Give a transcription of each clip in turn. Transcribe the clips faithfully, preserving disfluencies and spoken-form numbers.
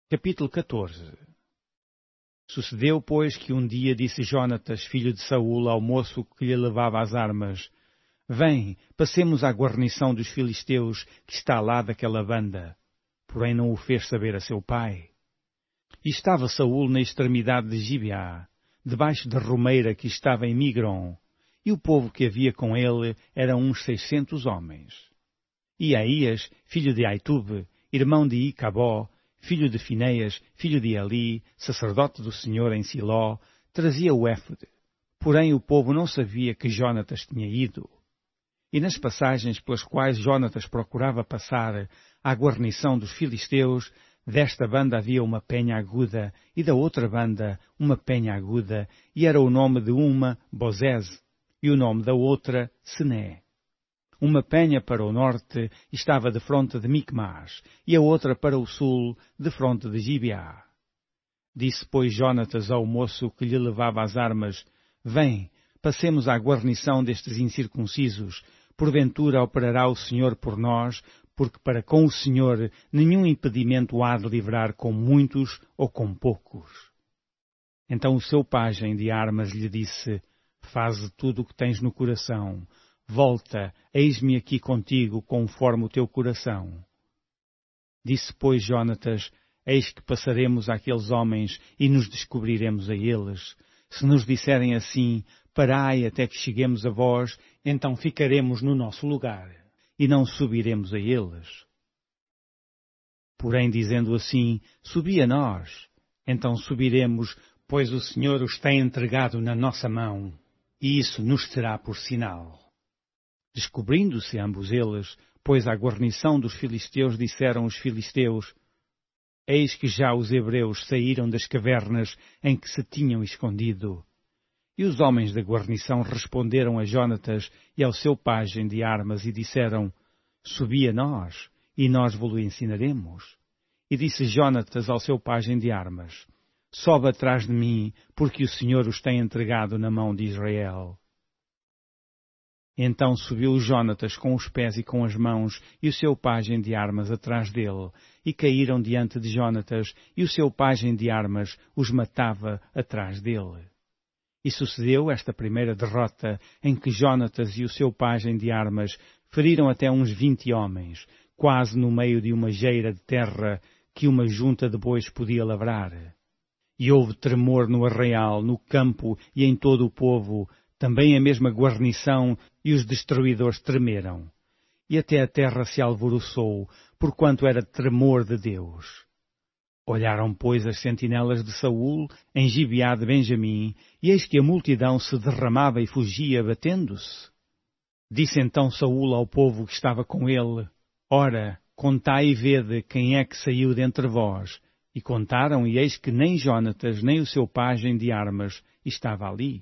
Capítulo catorze. Sucedeu, pois, que um dia disse Jonatas, filho de Saul, ao moço que lhe levava as armas: Vem, passemos à guarnição dos filisteus, que está lá daquela banda. Porém não o fez saber a seu pai. E estava Saul na extremidade de Gibeá, debaixo da romeira que estava em Migron, e o povo que havia com ele era uns seiscentos homens. E Aías, filho de Aitube, irmão de Icabó, filho de Fineias, filho de Eli, sacerdote do Senhor em Siló, trazia o éfode. Porém o povo não sabia que Jonatas tinha ido. E nas passagens pelas quais Jonatas procurava passar à guarnição dos filisteus, desta banda havia uma penha aguda, e da outra banda uma penha aguda, e era o nome de uma Bozez, e o nome da outra Sené. Uma penha para o norte estava defronte de Micmas, e a outra para o sul, defronte de Gibeá. Disse, pois, Jonatas ao moço que lhe levava as armas: Vem, passemos à guarnição destes incircuncisos, porventura operará o Senhor por nós, porque para com o Senhor nenhum impedimento há de livrar com muitos ou com poucos. Então o seu pajem de armas lhe disse: Faze tudo o que tens no coração. Volta, eis-me aqui contigo, conforme o teu coração. Disse, pois, Jonatas: Eis que passaremos àqueles homens e nos descobriremos a eles. Se nos disserem assim: Parai até que cheguemos a vós, então ficaremos no nosso lugar, e não subiremos a eles. Porém, dizendo assim: Subi a nós, então subiremos, pois o Senhor os tem entregado na nossa mão, e isso nos será por sinal. Descobrindo-se ambos eles, pois à guarnição dos filisteus disseram os filisteus: Eis que já os hebreus saíram das cavernas em que se tinham escondido. E os homens da guarnição responderam a Jonatas e ao seu pajem de armas e disseram: Subi a nós, e nós vos ensinaremos. E disse Jonatas ao seu pajem de armas: Sobe atrás de mim, porque o Senhor os tem entregado na mão de Israel. Então subiu Jonatas com os pés e com as mãos, e o seu pajem de armas atrás dele, e caíram diante de Jonatas, e o seu pajem de armas os matava atrás dele. E sucedeu esta primeira derrota, em que Jonatas e o seu pajem de armas feriram até uns vinte homens, quase no meio de uma geira de terra que uma junta de bois podia lavrar. E houve tremor no arraial, no campo e em todo o povo, também a mesma guarnição, e os destruidores tremeram. E até a terra se alvoroçou, porquanto era tremor de Deus. Olharam, pois, as sentinelas de Saul em Gibeá de Benjamim, e eis que a multidão se derramava e fugia, batendo-se. Disse então Saul ao povo que estava com ele: Ora, contai e vede quem é que saiu dentre vós. E contaram, e eis que nem Jonatas, nem o seu pajem de armas estava ali.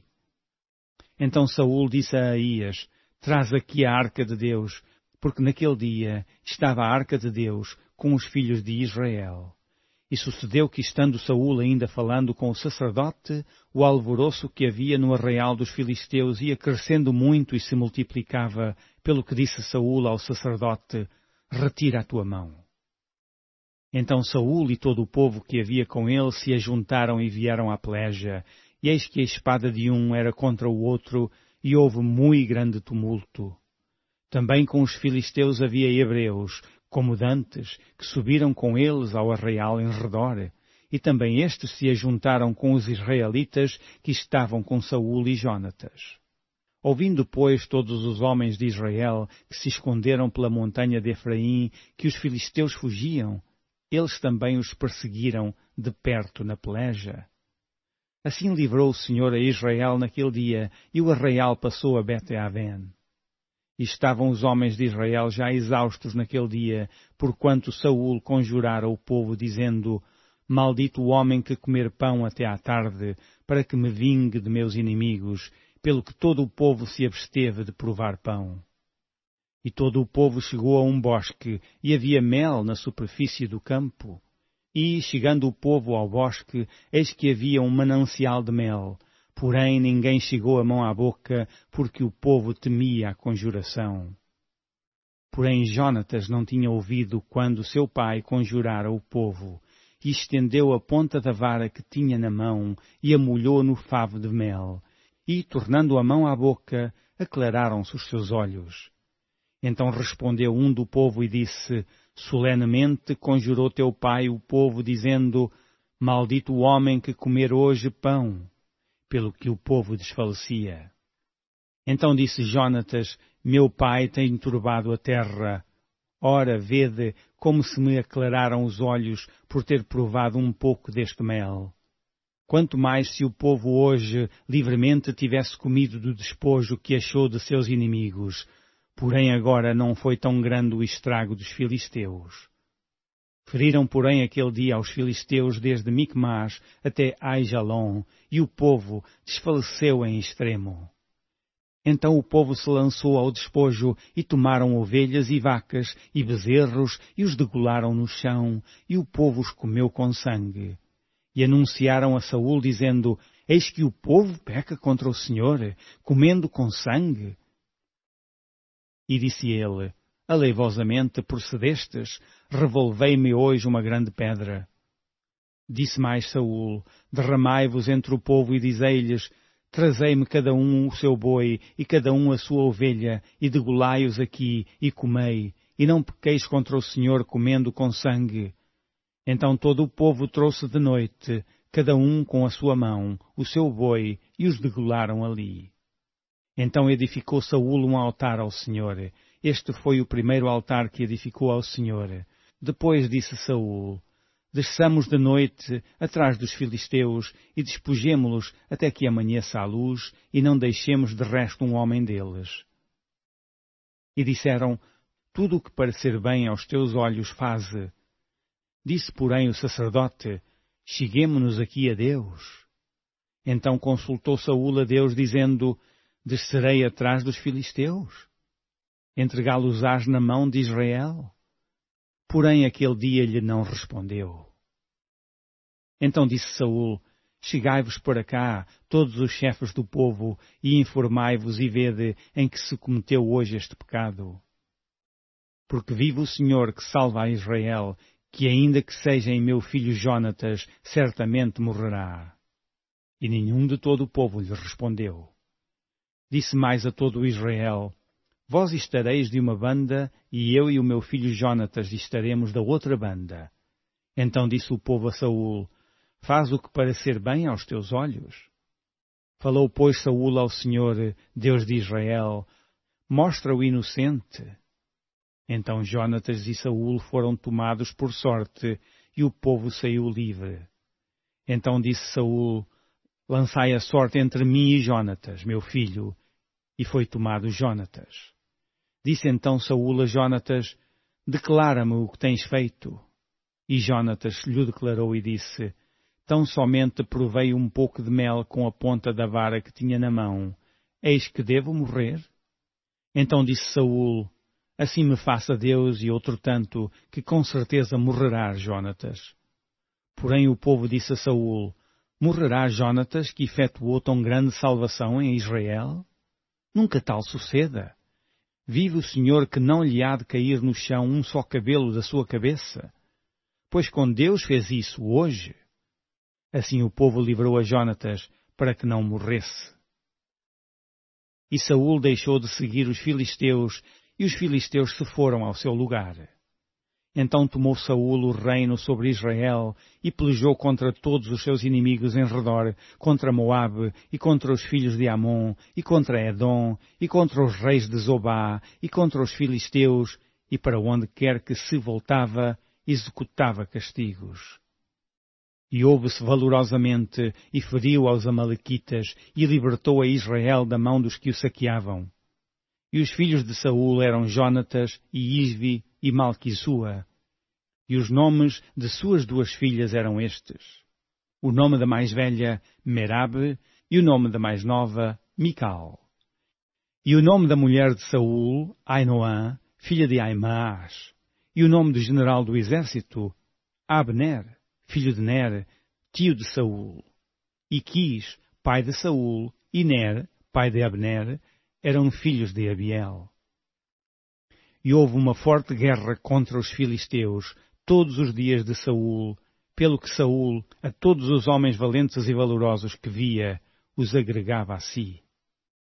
Então Saul disse a Aías: Traz aqui a arca de Deus, porque naquele dia estava a arca de Deus com os filhos de Israel. E sucedeu que, estando Saul ainda falando com o sacerdote, o alvoroço que havia no arraial dos filisteus ia crescendo muito e se multiplicava, pelo que disse Saul ao sacerdote: Retira a tua mão. Então Saul e todo o povo que havia com ele se ajuntaram e vieram à peleja, e eis que a espada de um era contra o outro, e houve muito grande tumulto. Também com os filisteus havia hebreus, como dantes, que subiram com eles ao arraial em redor, e também estes se ajuntaram com os israelitas que estavam com Saul e Jonatas. Ouvindo, pois, todos os homens de Israel que se esconderam pela montanha de Efraim, que os filisteus fugiam, eles também os perseguiram de perto na peleja. Assim livrou o Senhor a Israel naquele dia, e o arraial passou a Bet-Aven. E estavam os homens de Israel já exaustos naquele dia, porquanto Saul conjurara o povo, dizendo: Maldito o homem que comer pão até à tarde, para que me vingue de meus inimigos, pelo que todo o povo se absteve de provar pão. E todo o povo chegou a um bosque, e havia mel na superfície do campo. E, chegando o povo ao bosque, eis que havia um manancial de mel. Porém ninguém chegou a mão à boca, porque o povo temia a conjuração. Porém Jonatas não tinha ouvido quando seu pai conjurara o povo. que estendeu a ponta da vara que tinha na mão e a molhou no favo de mel, e, tornando a mão à boca, aclararam-se os seus olhos. Então respondeu um do povo e disse: solenemente conjurou teu pai o povo, dizendo: maldito o homem que comer hoje pão. Pelo que o povo desfalecia. Então disse Jonatas: meu pai tem turbado a terra. Ora, vede como se me aclararam os olhos por ter provado um pouco deste mel. Quanto mais se o povo hoje livremente tivesse comido do despojo que achou de seus inimigos. Porém agora não foi tão grande o estrago dos filisteus. Feriram, porém, aquele dia aos filisteus desde Micmas até Aijalon, e o povo desfaleceu em extremo. Então o povo se lançou ao despojo, e tomaram ovelhas e vacas e bezerros, e os degolaram no chão, e o povo os comeu com sangue. E anunciaram a Saul, dizendo: eis que o povo peca contra o Senhor, comendo com sangue. E disse ele: aleivosamente procedestes, revolvei-me hoje uma grande pedra. Disse mais Saul: derramai-vos entre o povo e dizei-lhes: trazei-me cada um o seu boi e cada um a sua ovelha, e degolai-os aqui, e comei, e não pequeis contra o Senhor comendo com sangue. Então todo o povo trouxe de noite, cada um com a sua mão, o seu boi, e os degolaram ali. Então edificou Saul um altar ao Senhor. Este foi o primeiro altar que edificou ao Senhor. Depois disse Saul: desçamos de noite atrás dos filisteus e despojemo-los até que amanheça a luz e não deixemos de resto um homem deles. E disseram: tudo o que parecer bem aos teus olhos faze. Disse, porém, o sacerdote: cheguemo-nos aqui a Deus. Então consultou Saul a Deus, dizendo: descerei atrás dos filisteus? Entregá-los-ás na mão de Israel? Porém aquele dia lhe não respondeu. Então disse Saul: chegai-vos para cá, todos os chefes do povo, e informai-vos e vede em que se cometeu hoje este pecado. Porque vive o Senhor que salva a Israel, que ainda que seja em meu filho Jonatas, certamente morrerá. E nenhum de todo o povo lhe respondeu. Disse mais a todo o Israel: vós estareis de uma banda, e eu e o meu filho Jonatas estaremos da outra banda. Então disse o povo a Saul: faz o que parecer bem aos teus olhos. Falou, pois, Saul ao Senhor, Deus de Israel: mostra o inocente. Então Jonatas e Saul foram tomados por sorte, e o povo saiu livre. Então disse Saul: lançai a sorte entre mim e Jonatas, meu filho. E foi tomado Jonatas. Disse então Saul a Jonatas: declara-me o que tens feito. E Jonatas lhe declarou e disse: tão somente provei um pouco de mel com a ponta da vara que tinha na mão. Eis que devo morrer? Então disse Saul: assim me faça Deus e outro tanto, que com certeza morrerá Jonatas. Porém o povo disse a Saul: morrerá Jonatas, que efetuou tão grande salvação em Israel? Nunca tal suceda. Vive o Senhor que não lhe há de cair no chão um só cabelo da sua cabeça. Pois com Deus fez isso hoje. Assim o povo livrou a Jonatas para que não morresse. E Saul deixou de seguir os filisteus, e os filisteus se foram ao seu lugar. Então tomou Saul o reino sobre Israel e pelejou contra todos os seus inimigos em redor, contra Moabe e contra os filhos de Amon e contra Edom e contra os reis de Zobá e contra os filisteus, e para onde quer que se voltava, executava castigos. E houve-se valorosamente e feriu aos amalequitas e libertou a Israel da mão dos que o saqueavam. E os filhos de Saul eram Jonatas e Isvi e Malquissua. E os nomes de suas duas filhas eram estes: o nome da mais velha, Merabe, e o nome da mais nova, Mical. E o nome da mulher de Saul, Ainoã, filha de Aimaas. E o nome do general do exército, Abner, filho de Ner, tio de Saul. E Quis, pai de Saul, e Ner, pai de Abner, eram filhos de Abiel. E houve uma forte guerra contra os filisteus todos os dias de Saul, pelo que Saul, a todos os homens valentes e valorosos que via, os agregava a si.